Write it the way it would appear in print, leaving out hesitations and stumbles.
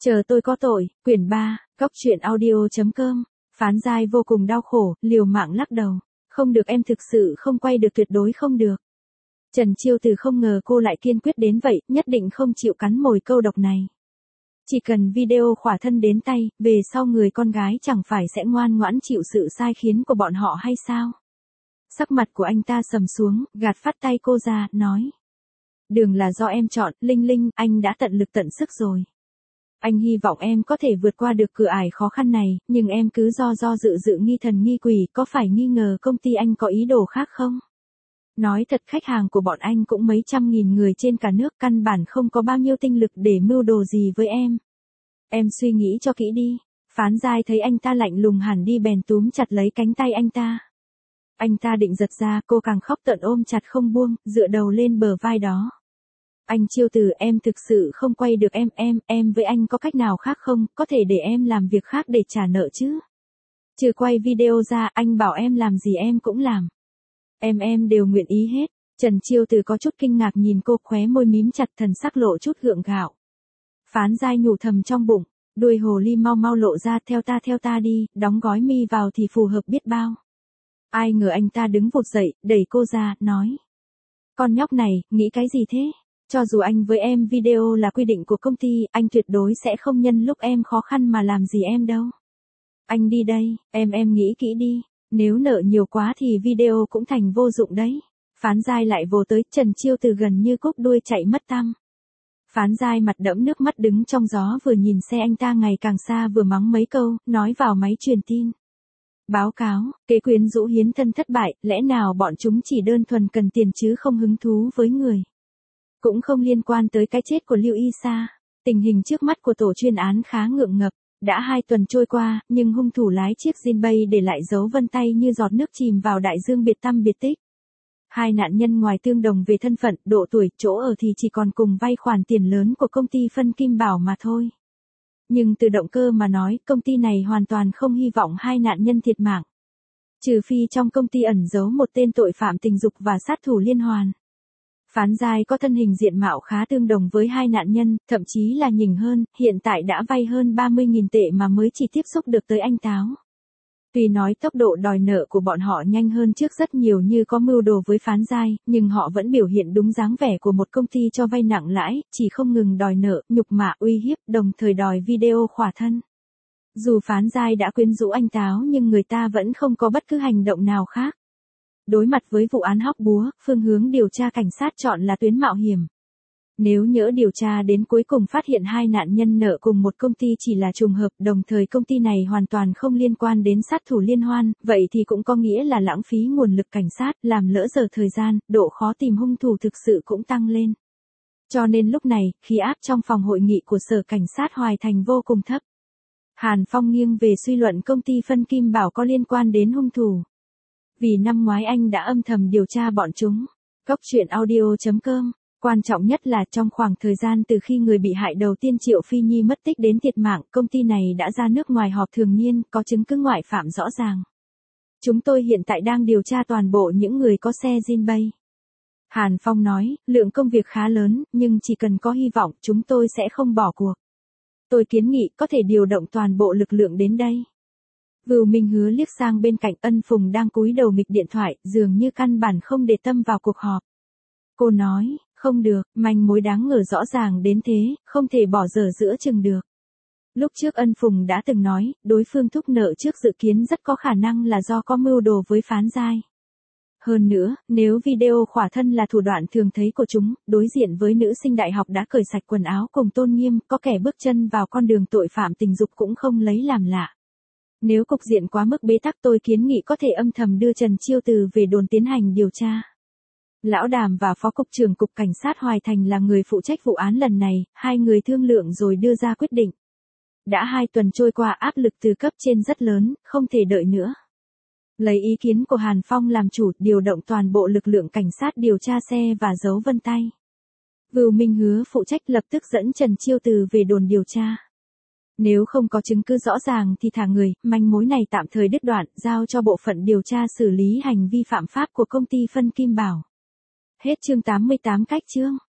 Chờ tôi có tội, quyển 3, Cóc truyện audio.com. Phán Giai vô cùng đau khổ, liều mạng lắc đầu. Không được, em thực sự không quay được, tuyệt đối không được. Trần Chiêu Từ không ngờ cô lại kiên quyết đến vậy, nhất định không chịu cắn mồi câu độc này. Chỉ cần video khỏa thân đến tay, về sau người con gái chẳng phải sẽ ngoan ngoãn chịu sự sai khiến của bọn họ hay sao? Sắc mặt của anh ta sầm xuống, gạt phát tay cô ra, nói. Đường là do em chọn, Linh Linh, anh đã tận lực tận sức rồi. Anh hy vọng em có thể vượt qua được cửa ải khó khăn này, nhưng em cứ do dự nghi thần nghi quỷ, có phải nghi ngờ công ty anh có ý đồ khác không? Nói thật, khách hàng của bọn anh cũng mấy trăm nghìn người trên cả nước, căn bản không có bao nhiêu tinh lực để mưu đồ gì với em. Em suy nghĩ cho kỹ đi. Phán Giai thấy anh ta lạnh lùng hẳn đi bèn túm chặt lấy cánh tay anh ta. Anh ta định giật ra, cô càng khóc tận ôm chặt không buông, dựa đầu lên bờ vai đó. Anh Chiêu Từ, em thực sự không quay được, em với anh có cách nào khác không, có thể để em làm việc khác để trả nợ chứ. Trừ quay video ra, anh bảo em làm gì em cũng làm. Em đều nguyện ý hết. Trần Chiêu Từ có chút kinh ngạc nhìn cô, khóe môi mím chặt, thần sắc lộ chút gượng gạo. Phán Giai nhủ thầm trong bụng, đuôi hồ ly mau lộ ra, theo ta đi, đóng gói mi vào thì phù hợp biết bao. Ai ngờ anh ta đứng vụt dậy, đẩy cô ra, nói. Con nhóc này, nghĩ cái gì thế? Cho dù anh với em video là quy định của công ty, anh tuyệt đối sẽ không nhân lúc em khó khăn mà làm gì em đâu. Anh đi đây, em nghĩ kỹ đi, nếu nợ nhiều quá thì video cũng thành vô dụng đấy. Phán Giai lại vồ tới, Trần Chiêu Từ gần như cúc đuôi chạy mất tăm. Phán Giai mặt đẫm nước mắt đứng trong gió, vừa nhìn xe anh ta ngày càng xa vừa mắng mấy câu, nói vào máy truyền tin. Báo cáo, kế quyến rũ hiến thân thất bại, lẽ nào bọn chúng chỉ đơn thuần cần tiền chứ không hứng thú với người. Cũng không liên quan tới cái chết của Lưu Y Sa. Tình hình trước mắt của tổ chuyên án khá ngượng ngập. Đã 2 tuần trôi qua, nhưng hung thủ lái chiếc Jinbei để lại dấu vân tay như giọt nước chìm vào đại dương biệt tăm biệt tích. 2 nạn nhân ngoài tương đồng về thân phận, độ tuổi, chỗ ở thì chỉ còn cùng vay khoản tiền lớn của công ty Phân Kim Bảo mà thôi. Nhưng từ động cơ mà nói, công ty này hoàn toàn không hy vọng 2 nạn nhân thiệt mạng. Trừ phi trong công ty ẩn giấu một tên tội phạm tình dục và sát thủ liên hoàn. Phán Giai có thân hình diện mạo khá tương đồng với 2 nạn nhân, thậm chí là nhỉnh hơn, hiện tại đã vay hơn 30.000 tệ mà mới chỉ tiếp xúc được tới anh Táo. Tuy nói tốc độ đòi nợ của bọn họ nhanh hơn trước rất nhiều như có mưu đồ với Phán Giai, nhưng họ vẫn biểu hiện đúng dáng vẻ của một công ty cho vay nặng lãi, chỉ không ngừng đòi nợ, nhục mạ, uy hiếp, đồng thời đòi video khỏa thân. Dù Phán Giai đã quyến rũ anh Táo nhưng người ta vẫn không có bất cứ hành động nào khác. Đối mặt với vụ án hóc búa, phương hướng điều tra cảnh sát chọn là tuyến mạo hiểm. Nếu nhỡ điều tra đến cuối cùng phát hiện 2 nạn nhân nợ cùng một công ty chỉ là trùng hợp, đồng thời công ty này hoàn toàn không liên quan đến sát thủ liên hoan, vậy thì cũng có nghĩa là lãng phí nguồn lực cảnh sát, làm lỡ giờ thời gian, độ khó tìm hung thủ thực sự cũng tăng lên. Cho nên lúc này, khí áp trong phòng hội nghị của Sở Cảnh sát Hoài Thành vô cùng thấp. Hàn Phong nghiêng về suy luận công ty Phân Kim Bảo có liên quan đến hung thủ. Vì năm ngoái anh đã âm thầm điều tra bọn chúng. Cóc truyện audio.com. Quan trọng nhất là trong khoảng thời gian từ khi người bị hại đầu tiên Triệu Phi Nhi mất tích đến thiệt mạng, công ty này đã ra nước ngoài họp thường niên, có chứng cứ ngoại phạm rõ ràng. Chúng tôi hiện tại đang điều tra toàn bộ những người có xe Jinbei. Hàn Phong nói, lượng công việc khá lớn, nhưng chỉ cần có hy vọng, chúng tôi sẽ không bỏ cuộc. Tôi kiến nghị có thể điều động toàn bộ lực lượng đến đây. Vưu Minh Hứa liếc sang bên cạnh, Ân Phùng đang cúi đầu nghịch điện thoại, dường như căn bản không để tâm vào cuộc họp. Cô nói, không được, manh mối đáng ngờ rõ ràng đến thế, không thể bỏ dở giữa chừng được. Lúc trước Ân Phùng đã từng nói, đối phương thúc nợ trước dự kiến rất có khả năng là do có mưu đồ với Phán Giai. Hơn nữa, nếu video khỏa thân là thủ đoạn thường thấy của chúng, đối diện với nữ sinh đại học đã cởi sạch quần áo cùng tôn nghiêm, có kẻ bước chân vào con đường tội phạm tình dục cũng không lấy làm lạ. Nếu cục diện quá mức bế tắc, tôi kiến nghị có thể âm thầm đưa Trần Chiêu Từ về đồn tiến hành điều tra. Lão Đàm và Phó Cục trưởng Cục Cảnh sát Hoài Thành là người phụ trách vụ án lần này, 2 người thương lượng rồi đưa ra quyết định. Đã 2 tuần trôi qua, áp lực từ cấp trên rất lớn, không thể đợi nữa. Lấy ý kiến của Hàn Phong làm chủ, điều động toàn bộ lực lượng cảnh sát điều tra xe và dấu vân tay. Vưu Minh Hứa phụ trách lập tức dẫn Trần Chiêu Từ về đồn điều tra. Nếu không có chứng cứ rõ ràng thì thả người, manh mối này tạm thời đứt đoạn, giao cho bộ phận điều tra xử lý hành vi phạm pháp của công ty Phân Kim Bảo. Hết chương 88 cách chương.